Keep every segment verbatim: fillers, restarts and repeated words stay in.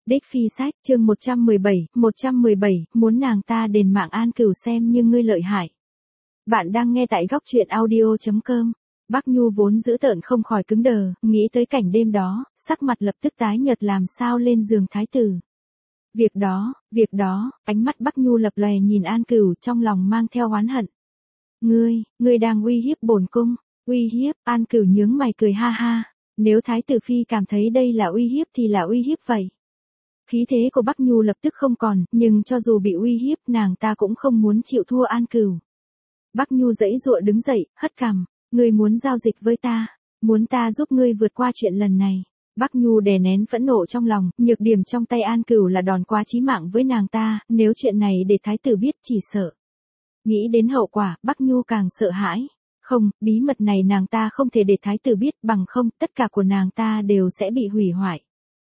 Đích Phi Sách, chương một trăm mười bảy, một trăm mười bảy, muốn nàng ta đền mạng An Cửu xem như ngươi lợi hại. Bạn đang nghe tại góc truyện audio chấm com. Bắc Nhu vốn dữ tợn không khỏi cứng đờ, nghĩ tới cảnh đêm đó, sắc mặt lập tức tái nhợt làm sao lên giường thái tử. Việc đó, việc đó, ánh mắt Bắc Nhu lập lòe nhìn An Cửu trong lòng mang theo oán hận. Ngươi, ngươi đang uy hiếp bổn cung, uy hiếp, An Cửu nhướng mày cười ha ha, nếu thái tử phi cảm thấy đây là uy hiếp thì là uy hiếp vậy. Khí thế của Bắc Nhu lập tức không còn, nhưng cho dù bị uy hiếp nàng ta cũng không muốn chịu thua An Cửu. Bắc Nhu giãy giụa đứng dậy, hất cằm, ngươi muốn giao dịch với ta, muốn ta giúp ngươi vượt qua chuyện lần này. Bắc Nhu đè nén phẫn nộ trong lòng, nhược điểm trong tay An Cửu là đòn quá chí mạng với nàng ta, nếu chuyện này để thái tử biết chỉ sợ. Nghĩ đến hậu quả, Bắc Nhu càng sợ hãi. Không, bí mật này nàng ta không thể để thái tử biết, bằng không, tất cả của nàng ta đều sẽ bị hủy hoại.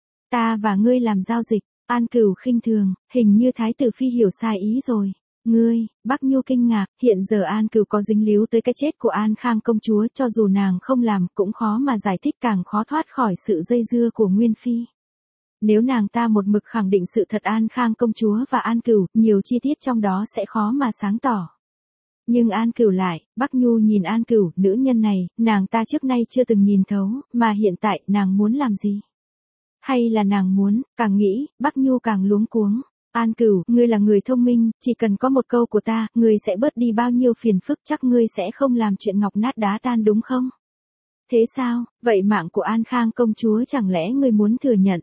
Ta và ngươi làm giao dịch, An Cửu khinh thường, hình như thái tử phi hiểu sai ý rồi. Ngươi, Bắc Nhu kinh ngạc, hiện giờ An Cửu có dính líu tới cái chết của An Khang công chúa, cho dù nàng không làm cũng khó mà giải thích, càng khó thoát khỏi sự dây dưa của Nguyên Phi. Nếu nàng ta một mực khẳng định sự thật An Khang công chúa và An Cửu, nhiều chi tiết trong đó sẽ khó mà sáng tỏ. Nhưng An Cửu lại, Bắc Nhu nhìn An Cửu, nữ nhân này, nàng ta trước nay chưa từng nhìn thấu, mà hiện tại nàng muốn làm gì? Hay là nàng muốn, càng nghĩ, Bắc Nhu càng luống cuống. An Cửu, ngươi là người thông minh, chỉ cần có một câu của ta, ngươi sẽ bớt đi bao nhiêu phiền phức, chắc ngươi sẽ không làm chuyện ngọc nát đá tan đúng không? Thế sao, vậy mạng của An Khang công chúa chẳng lẽ ngươi muốn thừa nhận?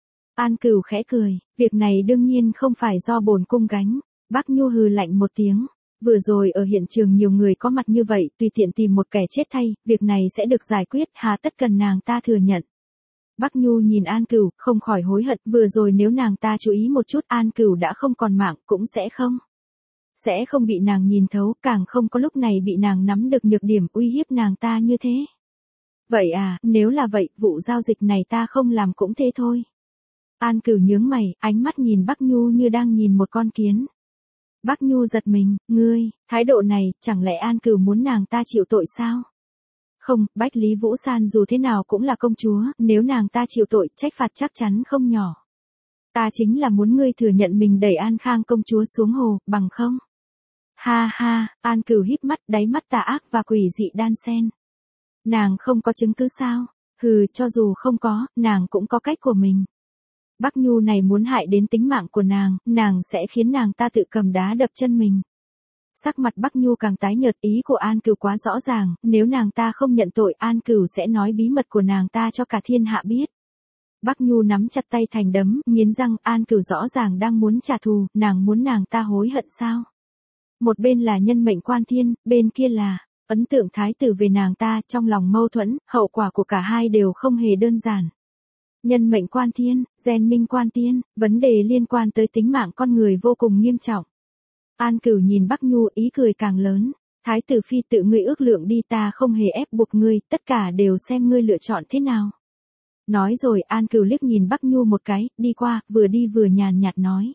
An Cửu khẽ cười, việc này đương nhiên không phải do bổn cung gánh. Bắc Nhu hừ lạnh một tiếng. Vừa rồi ở hiện trường nhiều người có mặt như vậy, tùy tiện tìm một kẻ chết thay, việc này sẽ được giải quyết, hà tất cần nàng ta thừa nhận. Bắc Nhu nhìn An Cửu, không khỏi hối hận, vừa rồi nếu nàng ta chú ý một chút An Cửu đã không còn mạng, cũng sẽ không. Sẽ không bị nàng nhìn thấu, càng không có lúc này bị nàng nắm được nhược điểm uy hiếp nàng ta như thế. Vậy à, nếu là vậy, vụ giao dịch này ta không làm cũng thế thôi. An Cửu nhướng mày, ánh mắt nhìn Bắc Nhu như đang nhìn một con kiến. Bắc Nhu giật mình, ngươi, thái độ này, chẳng lẽ An Cửu muốn nàng ta chịu tội sao? Không, Bách Lý Vũ San dù thế nào cũng là công chúa, nếu nàng ta chịu tội, trách phạt chắc chắn không nhỏ. Ta chính là muốn ngươi thừa nhận mình đẩy An Khang công chúa xuống hồ, bằng không? Ha ha, An Cửu híp mắt, đáy mắt tà ác và quỷ dị đan xen. Nàng không có chứng cứ sao? Hừ, cho dù không có, nàng cũng có cách của mình. Bắc Nhu này muốn hại đến tính mạng của nàng, nàng sẽ khiến nàng ta tự cầm đá đập chân mình. Sắc mặt Bắc Nhu càng tái nhợt, ý của An Cửu quá rõ ràng, nếu nàng ta không nhận tội An Cửu sẽ nói bí mật của nàng ta cho cả thiên hạ biết. Bắc Nhu nắm chặt tay thành đấm, nghiến răng, An Cửu rõ ràng đang muốn trả thù, nàng muốn nàng ta hối hận sao? Một bên là nhân mệnh quan thiên, bên kia là ấn tượng thái tử về nàng ta, trong lòng mâu thuẫn, hậu quả của cả hai đều không hề đơn giản. Nhân mệnh quan thiên, gen minh quan tiên, vấn đề liên quan tới tính mạng con người vô cùng nghiêm trọng. An Cửu nhìn Bắc Nhu ý cười càng lớn, thái tử phi tự ngươi ước lượng đi, ta không hề ép buộc ngươi, tất cả đều xem ngươi lựa chọn thế nào. Nói rồi An Cửu liếc nhìn Bắc Nhu một cái, đi qua, vừa đi vừa nhàn nhạt nói.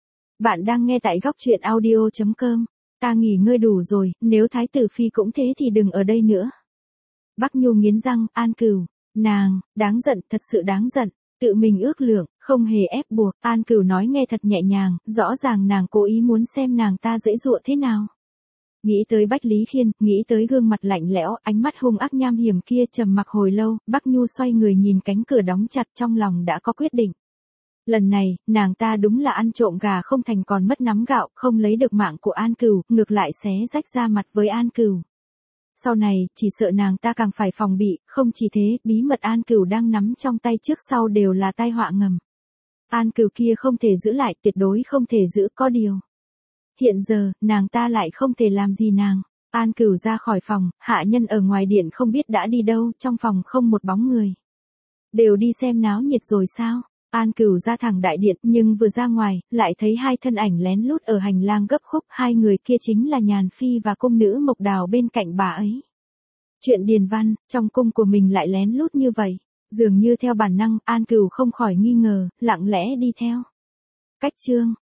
Bạn đang nghe tại góc truyện audio chấm com, ta nghỉ ngơi đủ rồi, nếu thái tử phi cũng thế thì đừng ở đây nữa. Bắc Nhu nghiến răng, An Cửu, nàng, đáng giận, thật sự đáng giận. Tự mình ước lượng, không hề ép buộc, An Cửu nói nghe thật nhẹ nhàng, rõ ràng nàng cố ý muốn xem nàng ta dễ dụa thế nào. Nghĩ tới Bách Lý Khiên, nghĩ tới gương mặt lạnh lẽo, ánh mắt hung ác nham hiểm kia, trầm mặc hồi lâu, Bắc Nhu xoay người nhìn cánh cửa đóng chặt, trong lòng đã có quyết định. Lần này, nàng ta đúng là ăn trộm gà không thành còn mất nắm gạo, không lấy được mạng của An Cửu, ngược lại xé rách ra mặt với An Cửu. Sau này, chỉ sợ nàng ta càng phải phòng bị, không chỉ thế, bí mật An Cửu đang nắm trong tay trước sau đều là tai họa ngầm. An Cửu kia không thể giữ lại, tuyệt đối không thể giữ, có điều. Hiện giờ, nàng ta lại không thể làm gì nàng. An Cửu ra khỏi phòng, hạ nhân ở ngoài điện không biết đã đi đâu, trong phòng không một bóng người. Đều đi xem náo nhiệt rồi sao? An Cửu ra thẳng đại điện, nhưng vừa ra ngoài, lại thấy hai thân ảnh lén lút ở hành lang gấp khúc, hai người kia chính là Nhàn Phi và cung nữ Mộc Đào bên cạnh bà ấy. Chuyện điền văn, trong cung của mình lại lén lút như vậy, dường như theo bản năng, An Cửu không khỏi nghi ngờ, lặng lẽ đi theo. Cách chương,